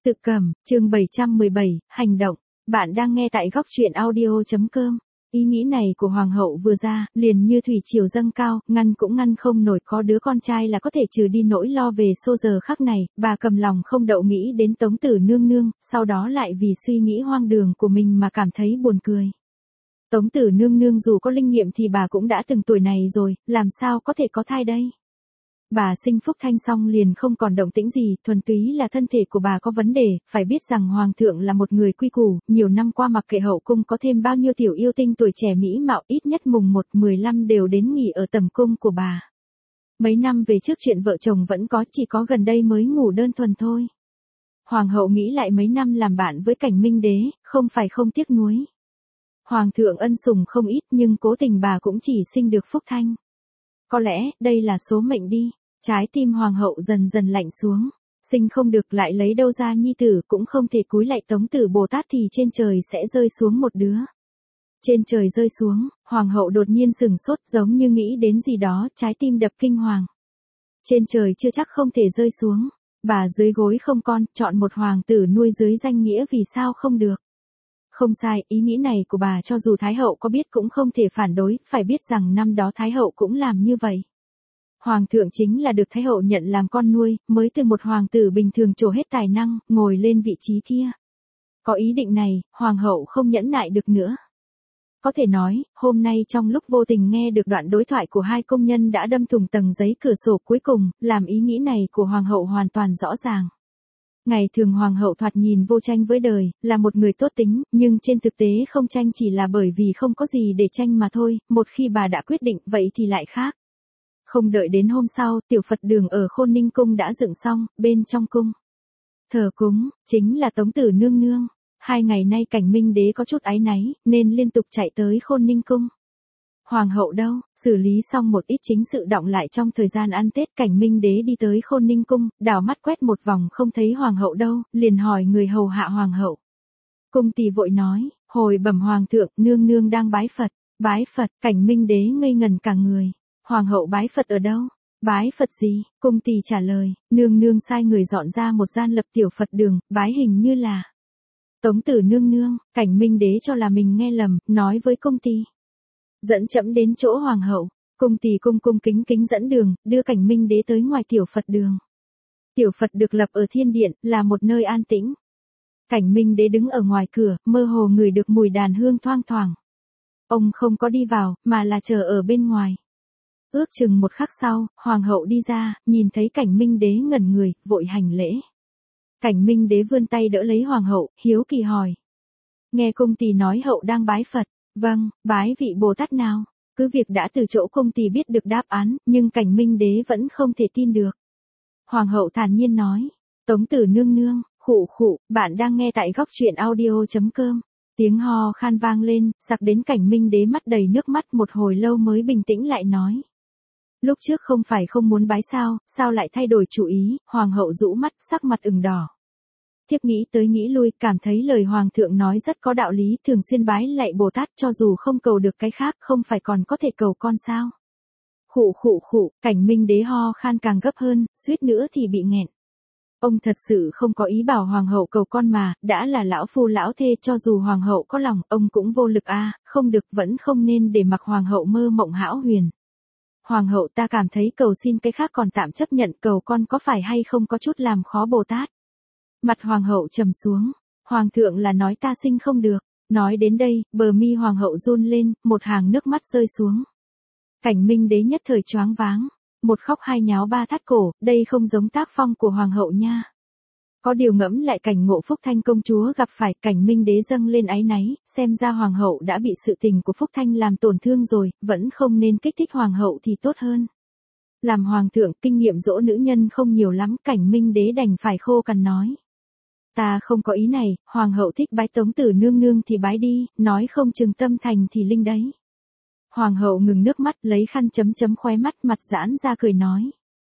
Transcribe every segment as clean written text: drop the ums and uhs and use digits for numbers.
Tự Cầm, chương 717, hành động. Bạn đang nghe tại góc truyện audio.com. Ý nghĩ này của hoàng hậu vừa ra, liền như thủy triều dâng cao, ngăn cũng ngăn không nổi, có đứa con trai là có thể trừ đi nỗi lo về xô giờ khắc này, bà cầm lòng không đậu nghĩ đến Tống Tử Nương Nương, sau đó lại vì suy nghĩ hoang đường của mình mà cảm thấy buồn cười. Tống Tử Nương Nương dù có linh nghiệm thì bà cũng đã từng tuổi này rồi, làm sao có thể có thai đây? Bà sinh Phúc Thanh xong liền không còn động tĩnh gì, thuần túy là thân thể của bà có vấn đề, phải biết rằng Hoàng thượng là một người quy củ, nhiều năm qua mặc kệ hậu cung có thêm bao nhiêu tiểu yêu tinh tuổi trẻ mỹ mạo, ít nhất mùng 1-15 đều đến nghỉ ở tầm cung của bà. Mấy năm về trước chuyện vợ chồng vẫn có, chỉ có gần đây mới ngủ đơn thuần thôi. Hoàng hậu nghĩ lại mấy năm làm bạn với Cảnh Minh Đế, không phải không tiếc nuối. Hoàng thượng ân sủng không ít nhưng cố tình bà cũng chỉ sinh được Phúc Thanh. Có lẽ, đây là số mệnh đi. Trái tim hoàng hậu dần dần lạnh xuống. Sinh không được lại lấy đâu ra nhi tử, cũng không thể cúi lạy Tống Tử Bồ Tát thì trên trời sẽ rơi xuống một đứa. Trên trời rơi xuống, hoàng hậu đột nhiên sửng sốt giống như nghĩ đến gì đó, trái tim đập kinh hoàng. Trên trời chưa chắc không thể rơi xuống. Bà dưới gối không con, chọn một hoàng tử nuôi dưới danh nghĩa vì sao không được. Không sai, ý nghĩ này của bà cho dù Thái hậu có biết cũng không thể phản đối, phải biết rằng năm đó Thái hậu cũng làm như vậy. Hoàng thượng chính là được Thái hậu nhận làm con nuôi, mới từ một hoàng tử bình thường trổ hết tài năng, ngồi lên vị trí kia. Có ý định này, hoàng hậu không nhẫn nại được nữa. Có thể nói, hôm nay trong lúc vô tình nghe được đoạn đối thoại của hai công nhân đã đâm thủng tầng giấy cửa sổ cuối cùng, làm ý nghĩ này của hoàng hậu hoàn toàn rõ ràng. Ngày thường hoàng hậu thoạt nhìn vô tranh với đời, là một người tốt tính, nhưng trên thực tế không tranh chỉ là bởi vì không có gì để tranh mà thôi, một khi bà đã quyết định vậy thì lại khác. Không đợi đến hôm sau, tiểu Phật đường ở Khôn Ninh Cung đã dựng xong, bên trong cung. Thờ cúng, chính là Tống Tử Nương Nương. 2 ngày nay Cảnh Minh Đế có chút áy náy, nên liên tục chạy tới Khôn Ninh Cung. Hoàng hậu đâu, xử lý xong một ít chính sự đọng lại trong thời gian ăn Tết, Cảnh Minh Đế đi tới Khôn Ninh Cung, đảo mắt quét một vòng không thấy hoàng hậu đâu, liền hỏi người hầu hạ hoàng hậu. Cung tỳ vội nói, hồi bẩm hoàng thượng, nương nương đang bái Phật. Bái Phật, Cảnh Minh Đế ngây ngần cả người. Hoàng hậu bái Phật ở đâu? Bái Phật gì? Cung tỳ trả lời, nương nương sai người dọn ra một gian lập tiểu Phật đường, bái hình như là Tống Tử Nương Nương. Cảnh Minh Đế cho là mình nghe lầm, nói với cung tỳ, dẫn trẫm đến chỗ hoàng hậu. Cung tỳ cung cung kính kính dẫn đường, đưa Cảnh Minh Đế tới ngoài tiểu Phật đường. Tiểu Phật được lập ở thiên điện, là một nơi an tĩnh. Cảnh Minh Đế đứng ở ngoài cửa, mơ hồ ngửi được mùi đàn hương thoang thoảng. Ông không có đi vào, mà là chờ ở bên ngoài. Ước chừng một khắc sau, hoàng hậu đi ra, nhìn thấy Cảnh Minh Đế ngẩn người, vội hành lễ. Cảnh Minh Đế vươn tay đỡ lấy hoàng hậu, hiếu kỳ hỏi. Nghe cung tỳ nói hậu đang bái Phật. Vâng, bái vị Bồ Tát nào? Cứ việc đã từ chỗ cung tỳ biết được đáp án, nhưng Cảnh Minh Đế vẫn không thể tin được. Hoàng hậu thản nhiên nói. Tống Tử Nương Nương, khụ khụ, bạn đang nghe tại góc truyện audio.com. Tiếng ho khan vang lên, sặc đến Cảnh Minh Đế mắt đầy nước mắt, một hồi lâu mới bình tĩnh lại nói. Lúc trước không phải không muốn bái sao lại thay đổi chủ ý? Hoàng hậu rũ mắt, sắc mặt ửng đỏ. Thiếp nghĩ tới nghĩ lui, cảm thấy lời hoàng thượng nói rất có đạo lý, thường xuyên bái lạy Bồ Tát cho dù không cầu được cái khác, không phải còn có thể cầu con sao? Khụ khụ khụ, Cảnh Minh Đế ho khan càng gấp hơn, suýt nữa thì bị nghẹn. Ông thật sự không có ý bảo hoàng hậu cầu con mà, đã là lão phu lão thê, cho dù hoàng hậu có lòng, ông cũng vô lực a, không được, vẫn không nên để mặc hoàng hậu mơ mộng hão huyền. Hoàng hậu, ta cảm thấy cầu xin cái khác còn tạm chấp nhận, cầu con có phải hay không có chút làm khó Bồ Tát. Mặt hoàng hậu trầm xuống, hoàng thượng là nói ta sinh không được. Nói đến đây, bờ mi hoàng hậu run lên, một hàng nước mắt rơi xuống. Cảnh Minh Đế nhất thời choáng váng, một khóc hai nháo ba thắt cổ, đây không giống tác phong của hoàng hậu nha. Có điều ngẫm lại cảnh ngộ Phúc Thanh công chúa gặp phải, Cảnh Minh Đế dâng lên áy náy, xem ra hoàng hậu đã bị sự tình của Phúc Thanh làm tổn thương rồi, vẫn không nên kích thích hoàng hậu thì tốt hơn. Làm hoàng thượng, kinh nghiệm dỗ nữ nhân không nhiều lắm, Cảnh Minh Đế đành phải khô cằn nói. Ta không có ý này, hoàng hậu thích bái Tống Tử Nương Nương thì bái đi, nói không chừng tâm thành thì linh đấy. Hoàng hậu ngừng nước mắt, lấy khăn chấm chấm khóe mắt, mặt giãn ra cười nói.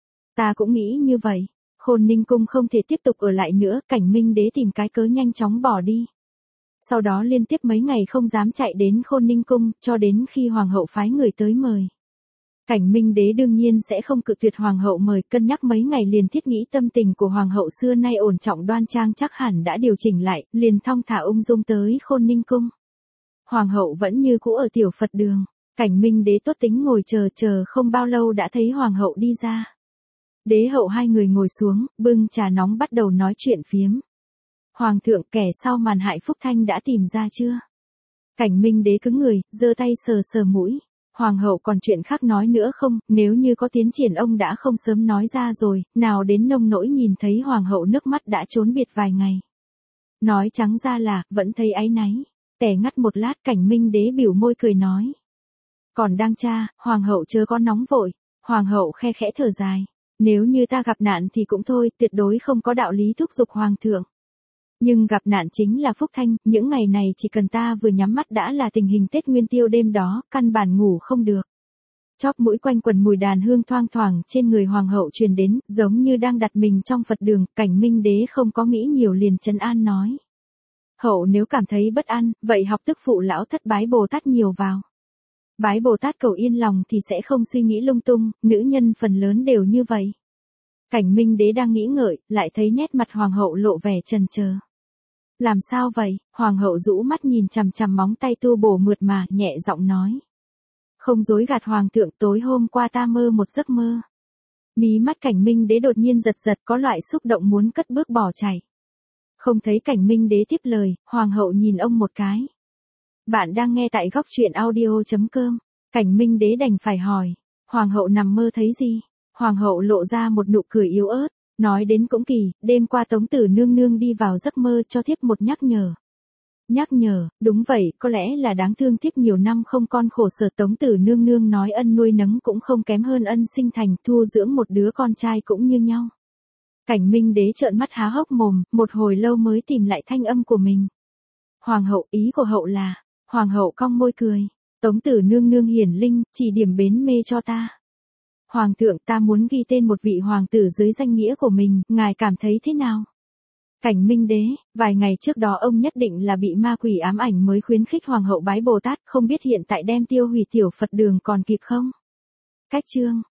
Ta cũng nghĩ như vậy. Khôn Ninh Cung không thể tiếp tục ở lại nữa, Cảnh Minh Đế tìm cái cớ nhanh chóng bỏ đi. Sau đó liên tiếp mấy ngày không dám chạy đến Khôn Ninh Cung, cho đến khi hoàng hậu phái người tới mời. Cảnh Minh Đế đương nhiên sẽ không cự tuyệt hoàng hậu mời, cân nhắc mấy ngày liền thiết nghĩ tâm tình của hoàng hậu xưa nay ổn trọng đoan trang chắc hẳn đã điều chỉnh lại, liền thong thả ung dung tới Khôn Ninh cung. Hoàng hậu vẫn như cũ ở tiểu Phật đường, Cảnh Minh Đế tốt tính ngồi chờ không bao lâu đã thấy hoàng hậu đi ra. Đế hậu hai người ngồi xuống, bưng trà nóng bắt đầu nói chuyện phiếm. Hoàng thượng, kẻ sau màn hại Phúc Thanh đã tìm ra chưa? Cảnh Minh Đế cứng người, giơ tay sờ mũi. Hoàng hậu còn chuyện khác nói nữa không, nếu như có tiến triển ông đã không sớm nói ra rồi, nào đến nông nỗi nhìn thấy hoàng hậu nước mắt đã trốn biệt vài ngày. Nói trắng ra là, vẫn thấy áy náy. Tẻ ngắt một lát, Cảnh Minh Đế biểu môi cười nói. Còn đang tra, hoàng hậu chớ có nóng vội. Hoàng hậu khe khẽ thở dài. Nếu như ta gặp nạn thì cũng thôi, tuyệt đối không có đạo lý thúc giục hoàng thượng. Nhưng gặp nạn chính là Phúc Thanh, những ngày này chỉ cần ta vừa nhắm mắt đã là tình hình Tết Nguyên Tiêu đêm đó, căn bản ngủ không được. Chóp mũi quanh quần mùi đàn hương thoang thoảng trên người hoàng hậu truyền đến, giống như đang đặt mình trong Phật đường, Cảnh Minh Đế không có nghĩ nhiều liền trấn an nói. Hậu nếu cảm thấy bất an, vậy học tức phụ lão thất bái Bồ Tát nhiều vào. Bái Bồ Tát cầu yên lòng thì sẽ không suy nghĩ lung tung, nữ nhân phần lớn đều như vậy. Cảnh Minh Đế đang nghĩ ngợi, lại thấy nét mặt hoàng hậu lộ vẻ chần chờ. Làm sao vậy? Hoàng hậu rũ mắt nhìn chằm chằm móng tay tu bổ mượt mà, nhẹ giọng nói. Không dối gạt hoàng thượng, tối hôm qua ta mơ một giấc mơ. Mí mắt Cảnh Minh Đế đột nhiên giật có loại xúc động muốn cất bước bỏ chạy. Không thấy Cảnh Minh Đế tiếp lời, hoàng hậu nhìn ông một cái. Bạn đang nghe tại góc truyện audio.com. Cảnh Minh Đế đành phải hỏi. Hoàng hậu nằm mơ thấy gì? Hoàng hậu lộ ra một nụ cười yếu ớt. Nói đến cũng kỳ, đêm qua Tống Tử Nương Nương đi vào giấc mơ cho thiếp một nhắc nhở. Nhắc nhở, đúng vậy, có lẽ là đáng thương thiếp nhiều năm không con khổ sở. Tống Tử Nương Nương nói ân nuôi nấng cũng không kém hơn ân sinh thành, thu dưỡng một đứa con trai cũng như nhau. Cảnh Minh Đế trợn mắt há hốc mồm, một hồi lâu mới tìm lại thanh âm của mình. Hoàng hậu, ý của hậu là, hoàng hậu cong môi cười. Tống Tử Nương Nương hiển linh, chỉ điểm bến mê cho ta. Hoàng thượng, ta muốn ghi tên một vị hoàng tử dưới danh nghĩa của mình, ngài cảm thấy thế nào? Cảnh Minh Đế, vài ngày trước đó ông nhất định là bị ma quỷ ám ảnh mới khuyến khích hoàng hậu bái Bồ Tát, không biết hiện tại đem tiêu hủy tiểu Phật đường còn kịp không? Cách chương